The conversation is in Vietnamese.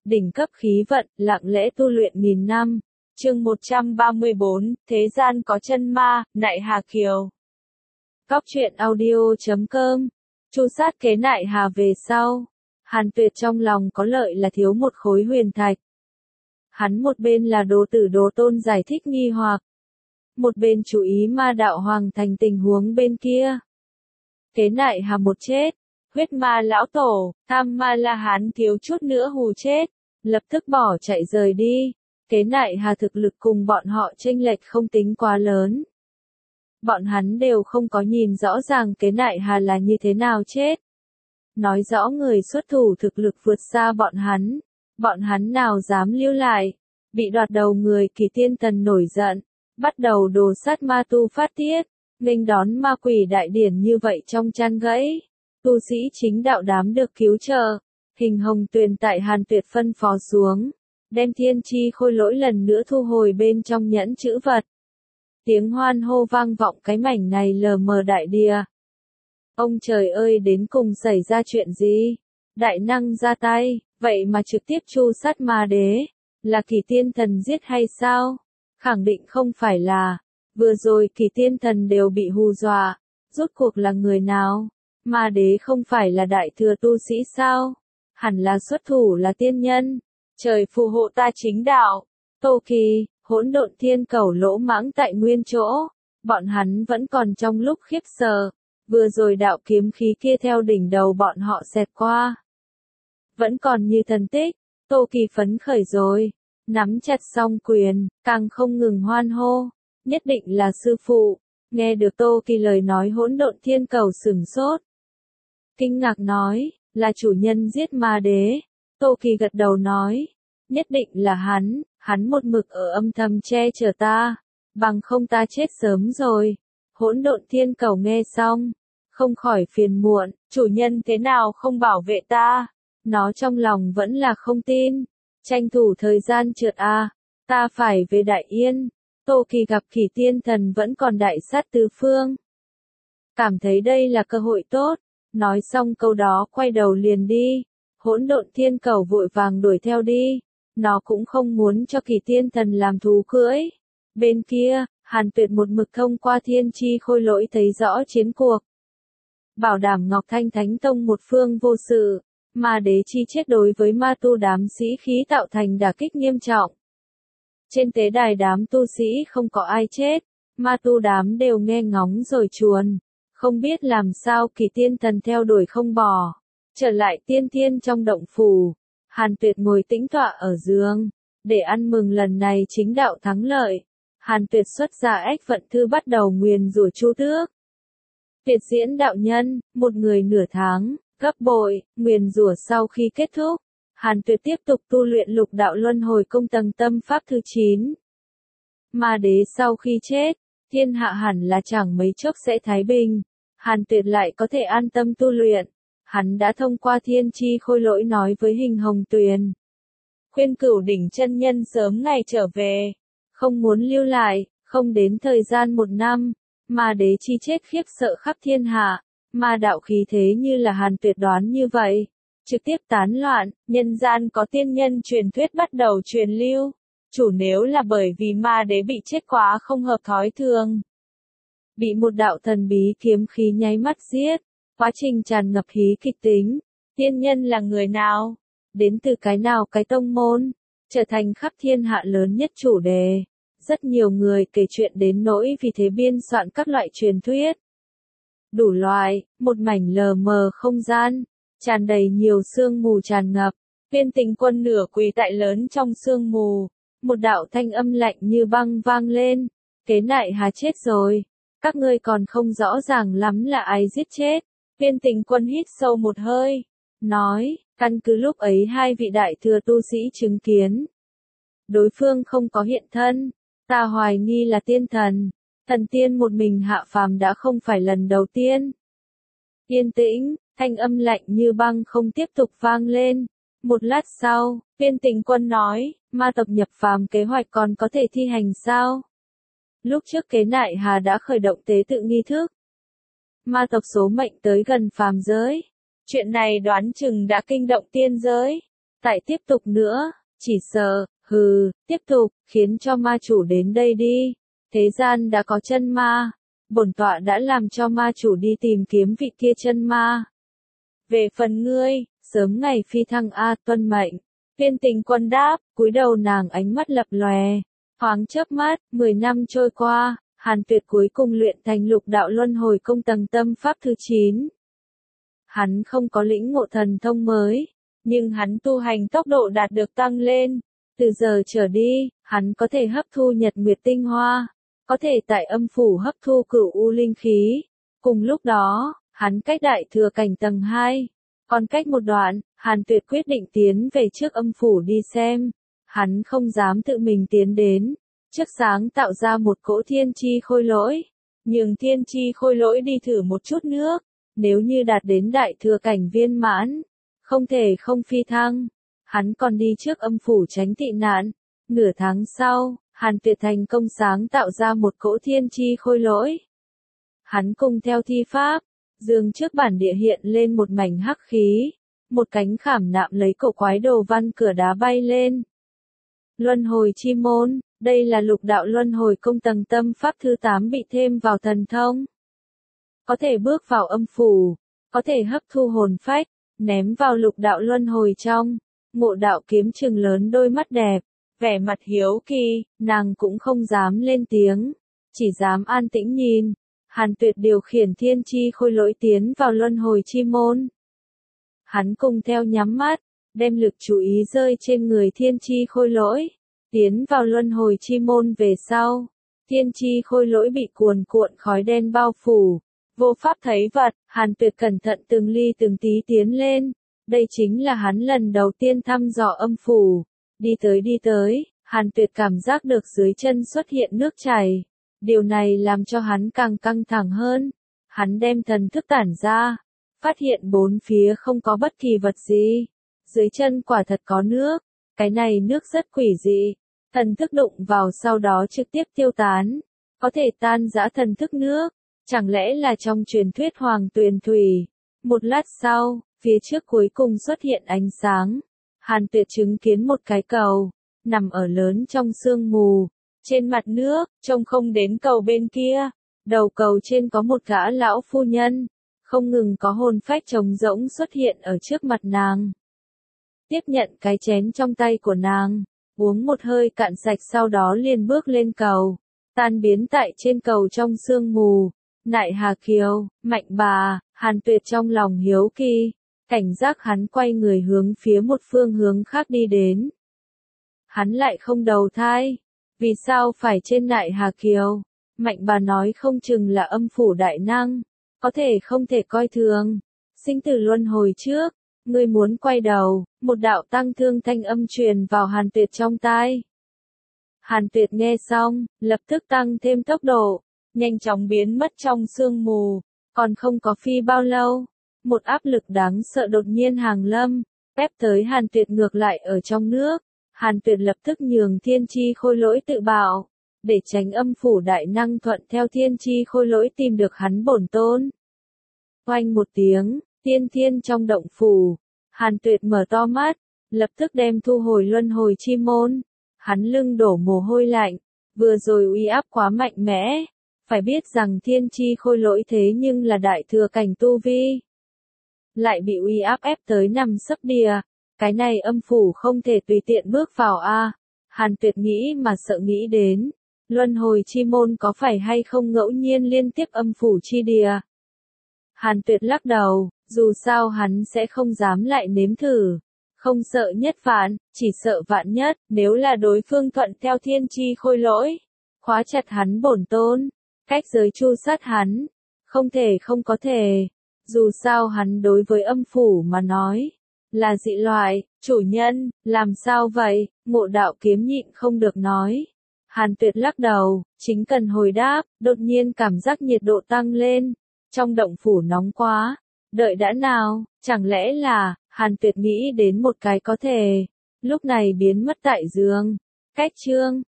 đỉnh cấp khí vận, lặng lẽ tu luyện nghìn năm. Chương 134, Thế gian có chân ma, Nại Hà Kiều. Góc truyện audio.com. Chu sát kế Nại Hà về sau. Hàn Tuyệt trong lòng có lợi là thiếu một khối huyền thạch. Hắn một bên là đồ tử đồ tôn giải thích nghi hoặc, một bên chú ý ma đạo hoàng thành tình huống bên kia. Kế Nại Hà một chết, huyết ma lão tổ, tham ma La Hán thiếu chút nữa hù chết, lập tức bỏ chạy rời đi. Kế Nại Hà thực lực cùng bọn họ chênh lệch không tính quá lớn. Bọn hắn đều không có nhìn rõ ràng Kế Nại Hà là như thế nào chết. Nói rõ người xuất thủ thực lực vượt xa bọn hắn nào dám lưu lại. Bị đoạt đầu người Kỳ Tiên Tần nổi giận, bắt đầu đồ sát ma tu phát tiết, nghênh đón ma quỷ đại điển như vậy trong chăn gãy. Tu sĩ chính đạo đám được cứu trợ, Hình Hồng Tuyền tại Hàn Tuyệt phân phó xuống, đem thiên chi khôi lỗi lần nữa thu hồi bên trong nhẫn chữ vật. Tiếng hoan hô vang vọng cái mảnh này lờ mờ đại địa. Ông trời ơi, đến cùng xảy ra chuyện gì? Đại năng ra tay, vậy mà trực tiếp tru sát ma đế, là Kỳ Tiên Thần giết hay sao? Khẳng định không phải là, vừa rồi Kỳ Tiên Thần đều bị hù dọa, rốt cuộc là người nào? Ma đế không phải là đại thừa tu sĩ sao? Hẳn là xuất thủ là tiên nhân. Trời phù hộ ta chính đạo. Tô Kỳ, Hỗn Độn Thiên Cẩu lỗ mãng tại nguyên chỗ, bọn hắn vẫn còn trong lúc khiếp sợ. Vừa rồi đạo kiếm khí kia theo đỉnh đầu bọn họ xẹt qua, vẫn còn như thần tích. Tô Kỳ phấn khởi rồi, nắm chặt song quyền, càng không ngừng hoan hô, nhất định là sư phụ. Nghe được Tô Kỳ lời nói, Hỗn Độn Thiên Cẩu sửng sốt, kinh ngạc nói, là chủ nhân giết ma đế. Tô Kỳ gật đầu nói, nhất định là hắn một mực ở âm thầm che chở ta, bằng không ta chết sớm rồi. Hỗn Độn Thiên Cẩu nghe xong, không khỏi phiền muộn, chủ nhân thế nào không bảo vệ ta? Nó trong lòng vẫn là không tin, tranh thủ thời gian trượt ta phải về Đại Yên. Tô Kỳ gặp Kỳ Tiên Thần vẫn còn đại sát tứ phương, cảm thấy đây là cơ hội tốt, nói xong câu đó quay đầu liền đi. Hỗn Độn Thiên Cẩu vội vàng đuổi theo đi, nó cũng không muốn cho Kỳ Tiên Thần làm thú cưỡi. Bên kia, Hàn Tuyệt một mực thông qua thiên chi khôi lỗi thấy rõ chiến cuộc, bảo đảm Ngọc Thanh Thánh Tông một phương vô sự. Ma đế chi chết đối với ma tu đám sĩ khí tạo thành đả kích nghiêm trọng. Trên tế đài đám tu sĩ không có ai chết, ma tu đám đều nghe ngóng rồi chuồn, không biết làm sao. Kỳ Tiên Thần theo đuổi không bỏ, trở lại tiên thiên trong động phủ. Hàn Tuyệt ngồi tĩnh tọa ở giường, để ăn mừng lần này chính đạo thắng lợi. Hàn Tuyệt xuất ra Ách Vận Thư bắt đầu nguyền rủa Chu Tước. Tuyệt Diễn đạo nhân, một người nửa tháng, gấp bội. Nguyền rủa sau khi kết thúc, Hàn Tuyệt tiếp tục tu luyện Lục Đạo Luân Hồi Công tầng tâm pháp thứ 9. Ma đế sau khi chết, thiên hạ hẳn là chẳng mấy chốc sẽ thái bình. Hàn Tuyệt lại có thể an tâm tu luyện. Hắn đã thông qua thiên chi khôi lỗi nói với Hình Hồng Tuyền, khuyên Cửu Đỉnh chân nhân sớm ngày trở về, không muốn lưu lại. Không đến thời gian 1 năm, ma đế chi chết khiếp sợ khắp thiên hạ. Ma đạo khí thế như là Hàn Tuyệt đoán như vậy, trực tiếp tán loạn. Nhân gian có tiên nhân truyền thuyết bắt đầu truyền lưu, chủ nếu là bởi vì ma đế bị chết quá không hợp thói thường, bị một đạo thần bí kiếm khí nháy mắt giết. Quá trình tràn ngập hí kịch tính. Tiên nhân là người nào? Đến từ cái nào cái tông môn? Trở thành khắp thiên hạ lớn nhất chủ đề. Rất nhiều người kể chuyện đến nỗi vì thế biên soạn các loại truyền thuyết. Đủ loại, một mảnh lờ mờ không gian, tràn đầy nhiều sương mù tràn ngập. Viên Tình Quân nửa quỳ tại lớn trong sương mù. Một đạo thanh âm lạnh như băng vang lên. Kế Nại Hà chết rồi. Các ngươi còn không rõ ràng lắm là ai giết chết. Viên Tình Quân hít sâu một hơi, nói, căn cứ lúc ấy 2 vị đại thừa tu sĩ chứng kiến, đối phương không có hiện thân, ta hoài nghi là tiên thần. Thần tiên một mình hạ phàm đã không phải lần đầu tiên. Yên tĩnh, thanh âm lạnh như băng không tiếp tục vang lên. Một lát sau, Viên Tình Quân nói, ma tộc nhập phàm kế hoạch còn có thể thi hành sao? Lúc trước Kế Nại Hà đã khởi động tế tự nghi thức. Ma tộc số mệnh tới gần phàm giới. Chuyện này đoán chừng đã kinh động tiên giới. Tại tiếp tục nữa, chỉ sợ, tiếp tục, khiến cho ma chủ đến đây đi. Thế gian đã có chân ma, bổn tọa đã làm cho ma chủ đi tìm kiếm vị kia chân ma. Về phần ngươi, sớm ngày phi thăng tuân mệnh. Viên Tình Quân đáp, cúi đầu nàng ánh mắt lập lòe, thoáng chớp mắt, 10 năm trôi qua, Hàn Tuyệt cuối cùng luyện thành lục đạo luân hồi công tầng tâm pháp thứ 9. Hắn không có lĩnh ngộ thần thông mới, nhưng hắn tu hành tốc độ đạt được tăng lên. Từ giờ trở đi, hắn có thể hấp thu nhật nguyệt tinh hoa, có thể tại âm phủ hấp thu cửu u linh khí. Cùng lúc đó, hắn cách đại thừa cảnh tầng 2. Còn cách một đoạn, Hàn Tuyệt quyết định tiến về trước âm phủ đi xem. Hắn không dám tự mình tiến đến. Trước sáng tạo ra một cỗ thiên chi khôi lỗi. Nhường thiên chi khôi lỗi đi thử một chút nước. Nếu như đạt đến đại thừa cảnh viên mãn, không thể không phi thăng. Hắn còn đi trước âm phủ tránh tị nạn. Nửa tháng sau, Hàn Tuyệt thành công sáng tạo ra một cỗ thiên chi khôi lỗi. Hắn cùng theo thi pháp, dương trước bản địa hiện lên một mảnh hắc khí, một cánh khảm nạm lấy cổ quái đồ văn cửa đá bay lên. Luân hồi chi môn, đây là lục đạo luân hồi công tầng tâm pháp thứ 8 bị thêm vào thần thông. Có thể bước vào âm phủ, có thể hấp thu hồn phách, ném vào lục đạo luân hồi trong. Ngộ Đạo kiếm trừng lớn đôi mắt đẹp, vẻ mặt hiếu kỳ, nàng cũng không dám lên tiếng, chỉ dám an tĩnh nhìn. Hàn Tuyệt điều khiển thiên chi khôi lỗi tiến vào luân hồi chi môn. Hắn cùng theo nhắm mắt, đem lực chú ý rơi trên người thiên chi khôi lỗi, tiến vào luân hồi chi môn về sau. Thiên chi khôi lỗi bị cuồn cuộn khói đen bao phủ, vô pháp thấy vật. Hàn Tuyệt cẩn thận từng ly từng tí tiến lên. Đây chính là hắn lần đầu tiên thăm dò âm phủ. Đi tới, Hàn Tuyệt cảm giác được dưới chân xuất hiện nước chảy. Điều này làm cho hắn càng căng thẳng hơn. Hắn đem thần thức tản ra, phát hiện bốn phía không có bất kỳ vật gì. Dưới chân quả thật có nước, cái này nước rất quỷ dị. Thần thức đụng vào sau đó trực tiếp tiêu tán, có thể tan rã thần thức nước. Chẳng lẽ là trong truyền thuyết Hoàng Tuyền Thủy? Một lát sau, phía trước cuối cùng xuất hiện ánh sáng. Hàn Tuyệt chứng kiến một cái cầu, nằm ở lớn trong sương mù. Trên mặt nước, trông không đến cầu bên kia. Đầu cầu trên có một gã lão phu nhân. Không ngừng có hồn phách trống rỗng xuất hiện ở trước mặt nàng. Tiếp nhận cái chén trong tay của nàng, uống một hơi cạn sạch sau đó liền bước lên cầu. Tan biến tại trên cầu trong sương mù. Nại Hà Kiều, Mạnh Bà, Hàn Tuyệt trong lòng hiếu kỳ. Cảnh giác hắn quay người hướng phía một phương hướng khác đi đến. Hắn lại không đầu thai. Vì sao phải trên Nại Hà Kiều? Mạnh Bà nói không chừng là âm phủ đại năng. Có thể không thể coi thường. Sinh tử luân hồi trước. Ngươi muốn quay đầu. Một đạo tăng thương thanh âm truyền vào Hàn Tuyệt trong tai. Hàn Tuyệt nghe xong, lập tức tăng thêm tốc độ. Nhanh chóng biến mất trong sương mù. Còn không có phi bao lâu. Một áp lực đáng sợ đột nhiên hàng lâm. Ép tới Hàn Tuyệt ngược lại ở trong nước. Hàn Tuyệt lập tức nhường thiên chi khôi lỗi tự bạo. Để tránh âm phủ đại năng thuận theo thiên chi khôi lỗi tìm được hắn bổn tôn. Oanh một tiếng, thiên trong động phủ. Hàn Tuyệt mở to mắt. Lập tức đem thu hồi luân hồi chi môn. Hắn lưng đổ mồ hôi lạnh. Vừa rồi uy áp quá mạnh mẽ. Phải biết rằng thiên chi khôi lỗi thế nhưng là đại thừa cảnh tu vi. Lại bị uy áp ép tới nằm sấp đìa. Cái này âm phủ không thể tùy tiện bước vào a. Hàn Tuyệt nghĩ mà sợ nghĩ đến. Luân hồi chi môn có phải hay không ngẫu nhiên liên tiếp âm phủ chi đìa. Hàn Tuyệt lắc đầu, dù sao hắn sẽ không dám lại nếm thử. Không sợ nhất vạn, chỉ sợ vạn nhất, nếu là đối phương thuận theo thiên chi khôi lỗi. Khóa chặt hắn bổn tôn, cách giới chu sát hắn. Không thể không có thể. Dù sao hắn đối với âm phủ mà nói. Là dị loại, chủ nhân, làm sao vậy? Ngộ Đạo kiếm nhịn không được nói. Hàn Tuyệt lắc đầu, chính cần hồi đáp, đột nhiên cảm giác nhiệt độ tăng lên. Trong động phủ nóng quá. Đợi đã nào, chẳng lẽ là, Hàn Tuyệt nghĩ đến một cái có thể. Lúc này biến mất tại giường. Cách chương